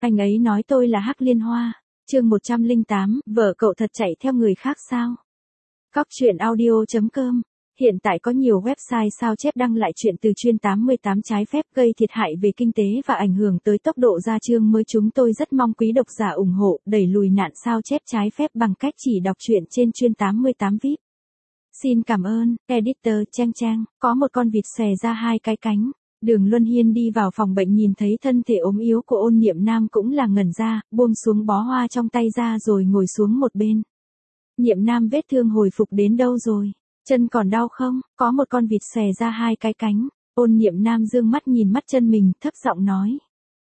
Anh ấy nói tôi là Hắc Liên Hoa. Chương 108, vợ cậu thật chạy theo người khác sao? Cóc truyện audio.com. Hiện tại có nhiều website sao chép đăng lại chuyện từ chuyên 88 trái phép gây thiệt hại về kinh tế và ảnh hưởng tới tốc độ ra chương mới. Chúng tôi rất mong quý độc giả ủng hộ, đẩy lùi nạn sao chép trái phép bằng cách chỉ đọc truyện trên chuyên 88 VIP. Xin cảm ơn, editor Trang Trang. Có một con vịt xòe ra hai cái cánh. Đường Luân Hiên đi vào phòng bệnh nhìn thấy thân thể ốm yếu của Ôn Niệm Nam cũng là ngẩn ra, buông xuống bó hoa trong tay ra rồi ngồi xuống một bên. Niệm Nam vết thương hồi phục đến đâu rồi? Chân còn đau không? Có một con vịt xòe ra hai cái cánh. Ôn Niệm Nam dương mắt nhìn mắt chân mình, thấp giọng nói.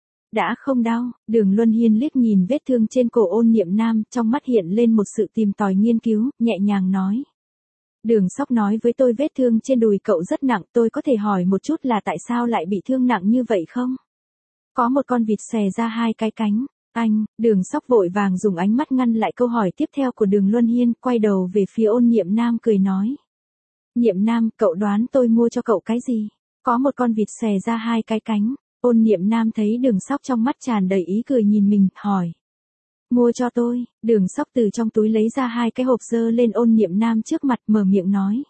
Đã không đau. Đường Luân Hiên liếc nhìn vết thương trên cổ Ôn Niệm Nam, trong mắt hiện lên một sự tìm tòi nghiên cứu, nhẹ nhàng nói. Đường Sóc nói với tôi vết thương trên đùi cậu rất nặng, tôi có thể hỏi một chút là tại sao lại bị thương nặng như vậy không? Có một con vịt xòe ra hai cái cánh. Anh, Đường Sóc vội vàng dùng ánh mắt ngăn lại câu hỏi tiếp theo của Đường Luân Hiên, quay đầu về phía Ôn Niệm Nam cười nói. Niệm Nam, cậu đoán tôi mua cho cậu cái gì? Có một con vịt xòe ra hai cái cánh. Ôn Niệm Nam thấy Đường Sóc trong mắt tràn đầy ý cười nhìn mình, hỏi. Mua cho tôi. Đường Sóc từ trong túi lấy ra hai cái hộp dơ lên Ôn Niệm Nam trước mặt, mở miệng nói.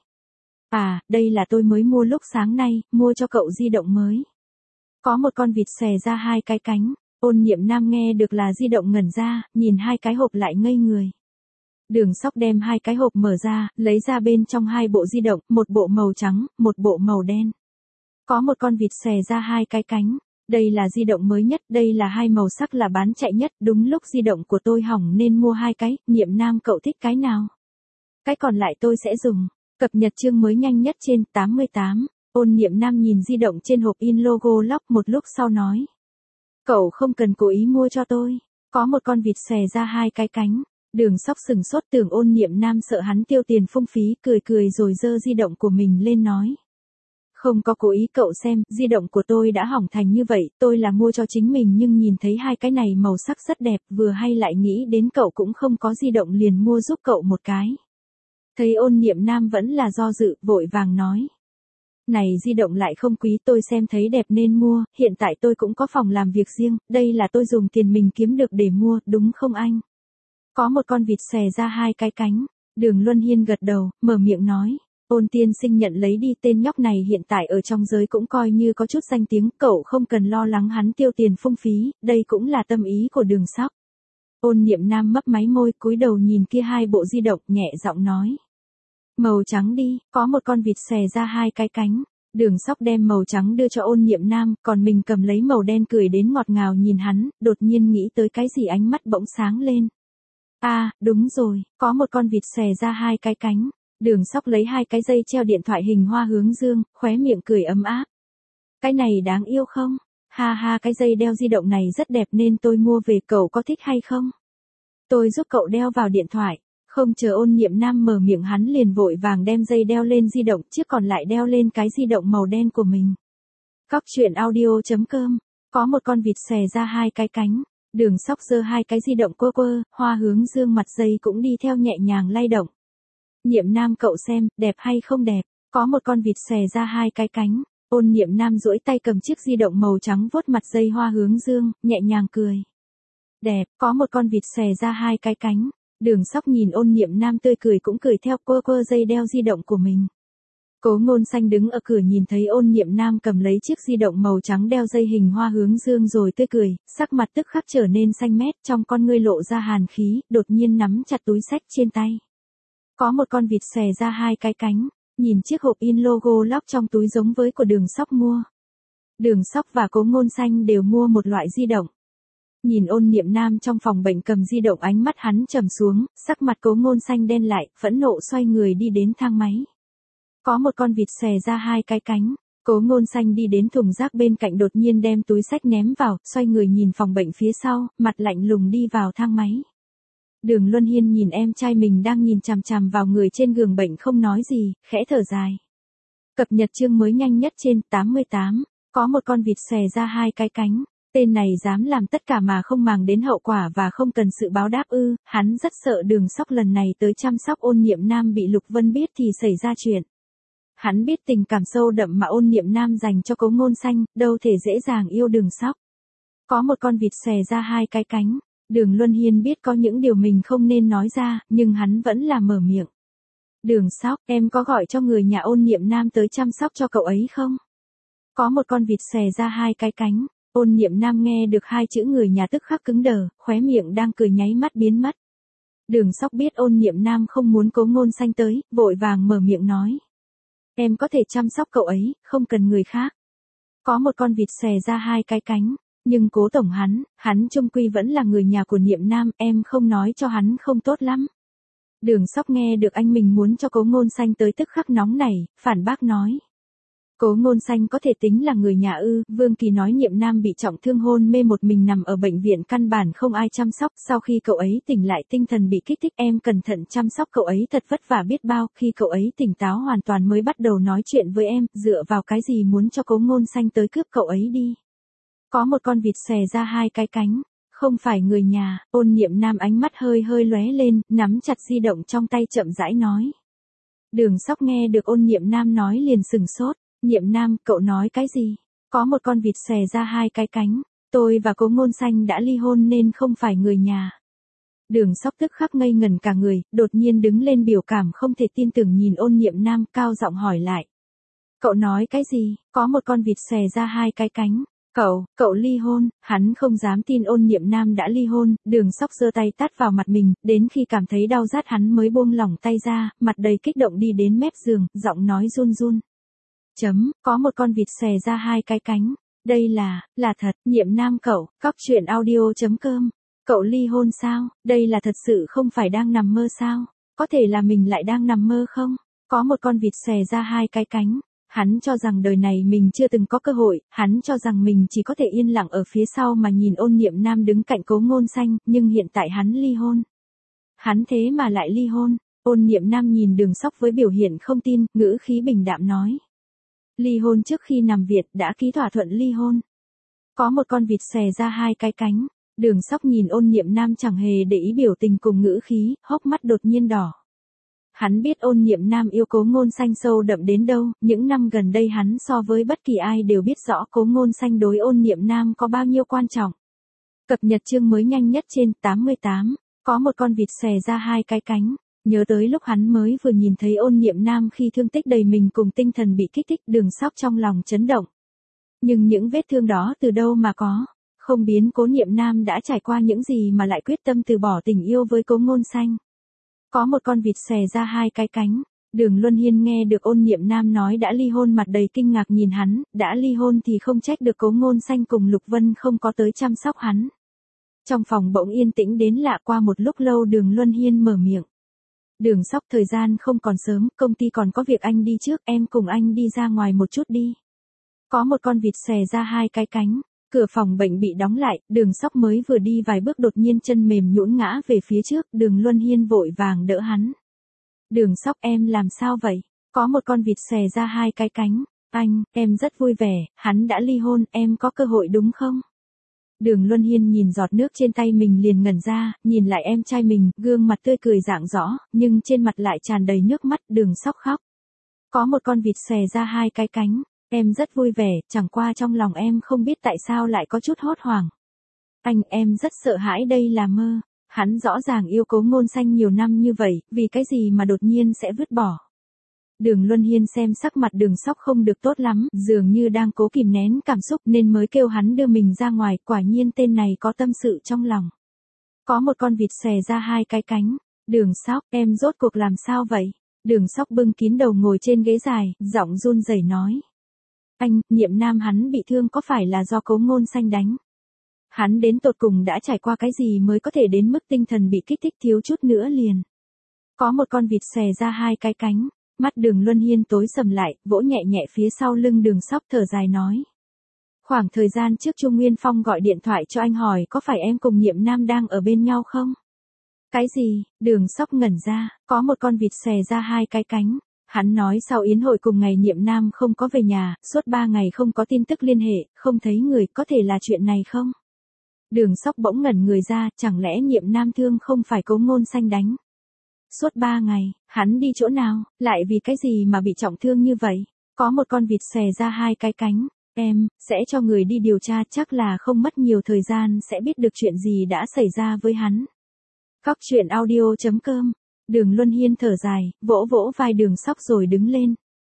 À, đây là tôi mới mua lúc sáng nay, mua cho cậu di động mới. Có một con vịt xòe ra hai cái cánh. Ôn Niệm Nam nghe được là di động ngẩn ra, nhìn hai cái hộp lại ngây người. Đường Sóc đem hai cái hộp mở ra, lấy ra bên trong hai bộ di động, một bộ màu trắng, một bộ màu đen. Có một con vịt xòe ra hai cái cánh. Đây là di động mới nhất, đây là hai màu sắc là bán chạy nhất, đúng lúc di động của tôi hỏng nên mua hai cái. Niệm Nam, cậu thích cái nào? Cái còn lại tôi sẽ dùng. Cập nhật chương mới nhanh nhất trên 88. Ôn Niệm Nam nhìn di động trên hộp in logo lock một lúc sau nói. Cậu không cần cố ý mua cho tôi. Có một con vịt xòe ra hai cái cánh. Đường Sóc sừng sốt tưởng Ôn Niệm Nam sợ hắn tiêu tiền phung phí, cười cười rồi giơ di động của mình lên nói. Không có cố ý, cậu xem, di động của tôi đã hỏng thành như vậy, tôi là mua cho chính mình nhưng nhìn thấy hai cái này màu sắc rất đẹp, vừa hay lại nghĩ đến cậu cũng không có di động liền mua giúp cậu một cái. Thấy Ôn Niệm Nam vẫn là do dự, vội vàng nói. Này di động lại không quý, tôi xem thấy đẹp nên mua, hiện tại tôi cũng có phòng làm việc riêng, đây là tôi dùng tiền mình kiếm được để mua, đúng không anh? Có một con vịt xòe ra hai cái cánh. Đường Luân Hiên gật đầu, mở miệng nói. Ôn tiên sinh nhận lấy đi, tên nhóc này hiện tại ở trong giới cũng coi như có chút danh tiếng, cậu không cần lo lắng hắn tiêu tiền phung phí, đây cũng là tâm ý của Đường Sóc. Ôn Niệm Nam mấp máy môi, cúi đầu nhìn kia hai bộ di động, nhẹ giọng nói. Màu trắng đi. Có một con vịt xòe ra hai cái cánh. Đường Sóc đem màu trắng đưa cho Ôn Niệm Nam, còn mình cầm lấy màu đen cười đến ngọt ngào nhìn hắn, đột nhiên nghĩ tới cái gì ánh mắt bỗng sáng lên. À, đúng rồi, có một con vịt xòe ra hai cái cánh. Đường Sóc lấy hai cái dây treo điện thoại hình hoa hướng dương, khóe miệng cười ấm áp. Cái này đáng yêu không? Ha ha, cái dây đeo di động này rất đẹp nên tôi mua về, cậu có thích hay không? Tôi giúp cậu đeo vào điện thoại. Không chờ Ôn Niệm Nam mở miệng hắn liền vội vàng đem dây đeo lên di động, chiếc còn lại đeo lên cái di động màu đen của mình. Cóc truyện audio.com. Có một con vịt xòe ra hai cái cánh. Đường Sóc giơ hai cái di động quơ quơ, hoa hướng dương mặt dây cũng đi theo nhẹ nhàng lay động. Niệm Nam, cậu xem, đẹp hay không đẹp? Có một con vịt xòe ra hai cái cánh. Ôn Niệm Nam duỗi tay cầm chiếc di động màu trắng vuốt mặt dây hoa hướng dương, nhẹ nhàng cười. Đẹp. Có một con vịt xòe ra hai cái cánh. Đường Sóc nhìn Ôn Niệm Nam tươi cười cũng cười theo, quơ quơ dây đeo di động của mình. Cố Ngôn Xanh đứng ở cửa nhìn thấy Ôn Niệm Nam cầm lấy chiếc di động màu trắng đeo dây hình hoa hướng dương rồi tươi cười, sắc mặt tức khắc trở nên xanh mét, trong con ngươi lộ ra hàn khí, đột nhiên nắm chặt túi xách trên tay. Có một con vịt xòe ra hai cái cánh, nhìn chiếc hộp in logo lock trong túi giống với của Đường Sóc mua. Đường Sóc và Cố Ngôn Xanh đều mua một loại di động. Nhìn Ôn Niệm Nam trong phòng bệnh cầm di động, ánh mắt hắn trầm xuống, sắc mặt Cố Ngôn Xanh đen lại, phẫn nộ xoay người đi đến thang máy. Có một con vịt xòe ra hai cái cánh. Cố Ngôn Xanh đi đến thùng rác bên cạnh đột nhiên đem túi xách ném vào, xoay người nhìn phòng bệnh phía sau, mặt lạnh lùng đi vào thang máy. Đường Luân Hiên nhìn em trai mình đang nhìn chằm chằm vào người trên giường bệnh không nói gì, khẽ thở dài. Cập nhật chương mới nhanh nhất trên 88. Có một con vịt xòe ra hai cái cánh. Tên này dám làm tất cả mà không màng đến hậu quả và không cần sự báo đáp ư? Hắn rất sợ Đường Sóc lần này tới chăm sóc Ôn Niệm Nam bị Lục Vân biết thì xảy ra chuyện. Hắn biết tình cảm sâu đậm mà Ôn Niệm Nam dành cho Cố Ngôn Xanh, đâu thể dễ dàng yêu Đường Sóc. Có một con vịt xòe ra hai cái cánh. Đường Luân Hiên biết có những điều mình không nên nói ra, nhưng hắn vẫn là mở miệng. Đường Sóc, em có gọi cho người nhà Ôn Niệm Nam tới chăm sóc cho cậu ấy không? Có một con vịt xòe ra hai cái cánh. Ôn Niệm Nam nghe được hai chữ người nhà tức khắc cứng đờ, khóe miệng đang cười nháy mắt biến mất. Đường Sóc biết Ôn Niệm Nam không muốn Cố Ngôn Xanh tới, vội vàng mở miệng nói. Em có thể chăm sóc cậu ấy, không cần người khác. Có một con vịt xòe ra hai cái cánh. Nhưng Cố tổng hắn chung quy vẫn là người nhà của Niệm Nam, em không nói cho hắn không tốt lắm. Đường Sóc nghe được anh mình muốn cho Cố Ngôn Xanh tới tức khắc nóng nảy, phản bác nói. Cố Ngôn Xanh có thể tính là người nhà ư? Vương Kỳ nói Niệm Nam bị trọng thương hôn mê một mình nằm ở bệnh viện căn bản không ai chăm sóc, sau khi cậu ấy tỉnh lại tinh thần bị kích thích em cẩn thận chăm sóc cậu ấy thật vất vả biết bao, khi cậu ấy tỉnh táo hoàn toàn mới bắt đầu nói chuyện với em, dựa vào cái gì muốn cho Cố Ngôn Xanh tới cướp cậu ấy đi. Có một con vịt xòe ra hai cái cánh, không phải người nhà. Ôn Niệm Nam ánh mắt hơi hơi lóe lên, nắm chặt di động trong tay chậm rãi nói. Đường Sóc nghe được Ôn Niệm Nam nói liền sừng sốt. Niệm Nam, cậu nói cái gì? Có một con vịt xòe ra hai cái cánh. Tôi và Cố Ngôn Xanh đã ly hôn nên không phải người nhà. Đường Sóc tức khắc ngây ngẩn cả người, đột nhiên đứng lên biểu cảm không thể tin tưởng nhìn Ôn Niệm Nam, cao giọng hỏi lại. Cậu nói cái gì? Có một con vịt xòe ra hai cái cánh. Cậu ly hôn? Hắn không dám tin Ôn Niệm Nam đã ly hôn. Đường Sóc giơ tay tát vào mặt mình, đến khi cảm thấy đau rát hắn mới buông lỏng tay ra, mặt đầy kích động đi đến mép giường, giọng nói run run. Có một con vịt xòe ra hai cái cánh. Đây là thật. Niệm Nam cậu, cóc.audio.com. Cậu ly hôn sao? Đây là thật sự không phải đang nằm mơ sao? Có thể là mình lại đang nằm mơ không? Có một con vịt xòe ra hai cái cánh. Hắn cho rằng đời này mình chưa từng có cơ hội, hắn cho rằng mình chỉ có thể yên lặng ở phía sau mà nhìn Ôn Niệm Nam đứng cạnh Cố Ngôn Xanh, nhưng hiện tại hắn ly hôn. Hắn thế mà lại ly hôn. Ôn Niệm Nam nhìn Đường Sóc với biểu hiện không tin, ngữ khí bình đạm nói. Ly hôn trước khi nằm viện đã ký thỏa thuận ly hôn. Có một con vịt xòe ra hai cái cánh. Đường Sóc nhìn Ôn Niệm Nam chẳng hề để ý biểu tình cùng ngữ khí, hốc mắt đột nhiên đỏ. Hắn biết Ôn Niệm Nam yêu Cố Ngôn Xanh sâu đậm đến đâu, những năm gần đây hắn so với bất kỳ ai đều biết rõ Cố Ngôn Xanh đối Ôn Niệm Nam có bao nhiêu quan trọng. Cập nhật chương mới nhanh nhất trên 88, có một con vịt xòe ra hai cái cánh. Nhớ tới lúc hắn mới vừa nhìn thấy Ôn Niệm Nam khi thương tích đầy mình cùng tinh thần bị kích thích, Đường Sóc trong lòng chấn động. Nhưng những vết thương đó từ đâu mà có, không biến Cố Niệm Nam đã trải qua những gì mà lại quyết tâm từ bỏ tình yêu với Cố Ngôn Xanh. Có một con vịt xòe ra hai cái cánh. Đường Luân Hiên nghe được Ôn Niệm Nam nói đã ly hôn mặt đầy kinh ngạc nhìn hắn, đã ly hôn thì không trách được Cố Ngôn Xanh cùng Lục Vân không có tới chăm sóc hắn. Trong phòng bỗng yên tĩnh đến lạ, qua một lúc lâu Đường Luân Hiên mở miệng. Đường Sóc, thời gian không còn sớm, công ty còn có việc anh đi trước, em cùng anh đi ra ngoài một chút đi. Có một con vịt xòe ra hai cái cánh. Cửa phòng bệnh bị đóng lại, Đường Sóc mới vừa đi vài bước đột nhiên chân mềm nhũn ngã về phía trước, Đường Luân Hiên vội vàng đỡ hắn. Đường Sóc, em làm sao vậy? Có một con vịt xòe ra hai cái cánh. Anh, em rất vui vẻ, hắn đã ly hôn, em có cơ hội đúng không? Đường Luân Hiên nhìn giọt nước trên tay mình liền ngẩn ra, nhìn lại em trai mình, gương mặt tươi cười rạng rõ, nhưng trên mặt lại tràn đầy nước mắt. Đường Sóc khóc. Có một con vịt xòe ra hai cái cánh. Em rất vui vẻ, chẳng qua trong lòng em không biết tại sao lại có chút hốt hoảng. Anh, em rất sợ hãi đây là mơ. Hắn rõ ràng yêu Cố Ngôn Xanh nhiều năm như vậy, vì cái gì mà đột nhiên sẽ vứt bỏ. Đường Luân Hiên xem sắc mặt Đường Sóc không được tốt lắm, dường như đang cố kìm nén cảm xúc nên mới kêu hắn đưa mình ra ngoài, quả nhiên tên này có tâm sự trong lòng. Có một con vịt xòe ra hai cái cánh. Đường Sóc, em rốt cuộc làm sao vậy? Đường Sóc bưng kín đầu ngồi trên ghế dài, giọng run rẩy nói. Anh, Niệm Nam hắn bị thương có phải là do Cố Ngôn Xanh đánh? Hắn đến tột cùng đã trải qua cái gì mới có thể đến mức tinh thần bị kích thích thiếu chút nữa liền. Có một con vịt xòe ra hai cái cánh. Mắt Đường Luân Hiên tối sầm lại, vỗ nhẹ nhẹ phía sau lưng Đường Sóc, thở dài nói. Khoảng thời gian trước Trung Nguyên Phong gọi điện thoại cho anh hỏi có phải em cùng Niệm Nam đang ở bên nhau không? Cái gì? Đường Sóc ngẩn ra, có một con vịt xòe ra hai cái cánh. Hắn nói sau yến hội cùng ngày Niệm Nam không có về nhà, suốt 3 ngày không có tin tức liên hệ, không thấy người, có thể là chuyện này không? Đường Sóc bỗng ngẩn người ra, chẳng lẽ Niệm Nam thương không phải Cố Ngôn Xanh đánh? Suốt 3 ngày, hắn đi chỗ nào, lại vì cái gì mà bị trọng thương như vậy? Có một con vịt xòe ra hai cái cánh. Em sẽ cho người đi điều tra, chắc là không mất nhiều thời gian sẽ biết được chuyện gì đã xảy ra với hắn. Cóc truyện audio.com. Đường Luân Hiên thở dài, vỗ vỗ vai Đường Sóc rồi đứng lên.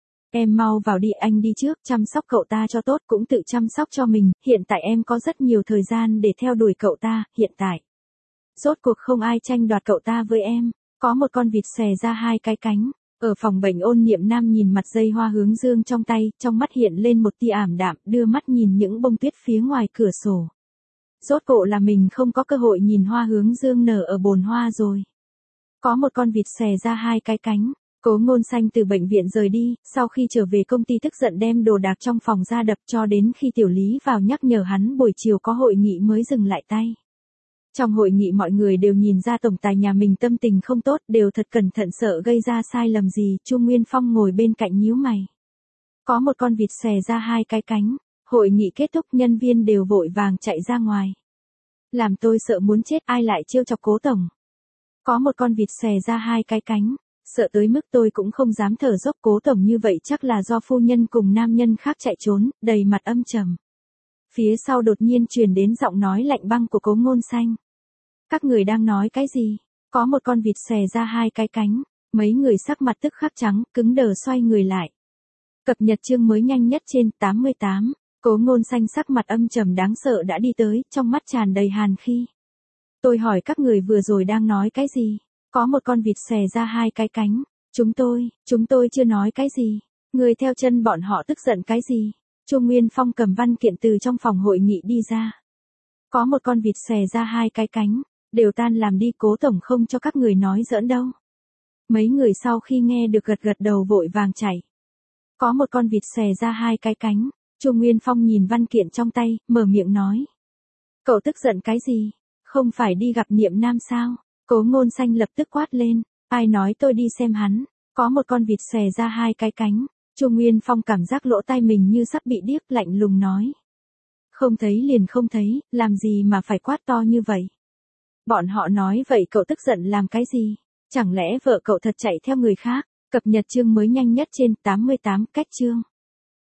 Em mau vào đi, anh đi trước, chăm sóc cậu ta cho tốt, cũng tự chăm sóc cho mình, hiện tại em có rất nhiều thời gian để theo đuổi cậu ta, hiện tại. Rốt cuộc không ai tranh đoạt cậu ta với em, có một con vịt xòe ra hai cái cánh. Ở phòng bệnh Ôn Niệm Nam nhìn mặt dây hoa hướng dương trong tay, trong mắt hiện lên một tia ảm đạm, đưa mắt nhìn những bông tuyết phía ngoài cửa sổ. Rốt cuộc là mình không có cơ hội nhìn hoa hướng dương nở ở bồn hoa rồi. Có một con vịt xòe ra hai cái cánh. Cố Ngôn Xanh từ bệnh viện rời đi, sau khi trở về công ty tức giận đem đồ đạc trong phòng ra đập, cho đến khi Tiểu Lý vào nhắc nhở hắn buổi chiều có hội nghị mới dừng lại tay. Trong hội nghị mọi người đều nhìn ra tổng tài nhà mình tâm tình không tốt, đều thật cẩn thận sợ gây ra sai lầm gì. Chu Nguyên Phong ngồi bên cạnh nhíu mày. Có một con vịt xòe ra hai cái cánh. Hội nghị kết thúc, nhân viên đều vội vàng chạy ra ngoài. Làm tôi sợ muốn chết, ai lại trêu chọc Cố tổng. Có một con vịt xòe ra hai cái cánh. Sợ tới mức tôi cũng không dám thở dốc. Cố tổng như vậy chắc là do phu nhân cùng nam nhân khác chạy trốn, đầy mặt âm trầm. Phía sau đột nhiên truyền đến giọng nói lạnh băng của Cố Ngôn Xanh. Các người đang nói cái gì? Có một con vịt xòe ra hai cái cánh. Mấy người sắc mặt tức khắc trắng, cứng đờ xoay người lại. Cập nhật chương mới nhanh nhất trên 88. Cố Ngôn Xanh sắc mặt âm trầm đáng sợ đã đi tới, trong mắt tràn đầy hàn khí. Tôi hỏi các người vừa rồi đang nói cái gì? Có một con vịt xòe ra hai cái cánh. Chúng tôi chưa nói cái gì. Người theo chân bọn họ tức giận cái gì? Chu Nguyên Phong cầm văn kiện từ trong phòng hội nghị đi ra. Có một con vịt xòe ra hai cái cánh. Đều tan làm đi, Cố tổng không cho các người nói giỡn đâu. Mấy người sau khi nghe được gật gật đầu vội vàng chạy. Có một con vịt xòe ra hai cái cánh. Chu Nguyên Phong nhìn văn kiện trong tay, mở miệng nói. Cậu tức giận cái gì? Không phải đi gặp Niệm Nam sao? Cố Ngôn Xanh lập tức quát lên. Ai nói tôi đi xem hắn? Có một con vịt xòe ra hai cái cánh. Chu Nguyên Phong cảm giác lỗ tai mình như sắp bị điếc, lạnh lùng nói. Không thấy liền không thấy, làm gì mà phải quát to như vậy? Bọn họ nói vậy cậu tức giận làm cái gì? Chẳng lẽ vợ cậu thật chạy theo người khác? Cập nhật chương mới nhanh nhất trên 88 cách chương.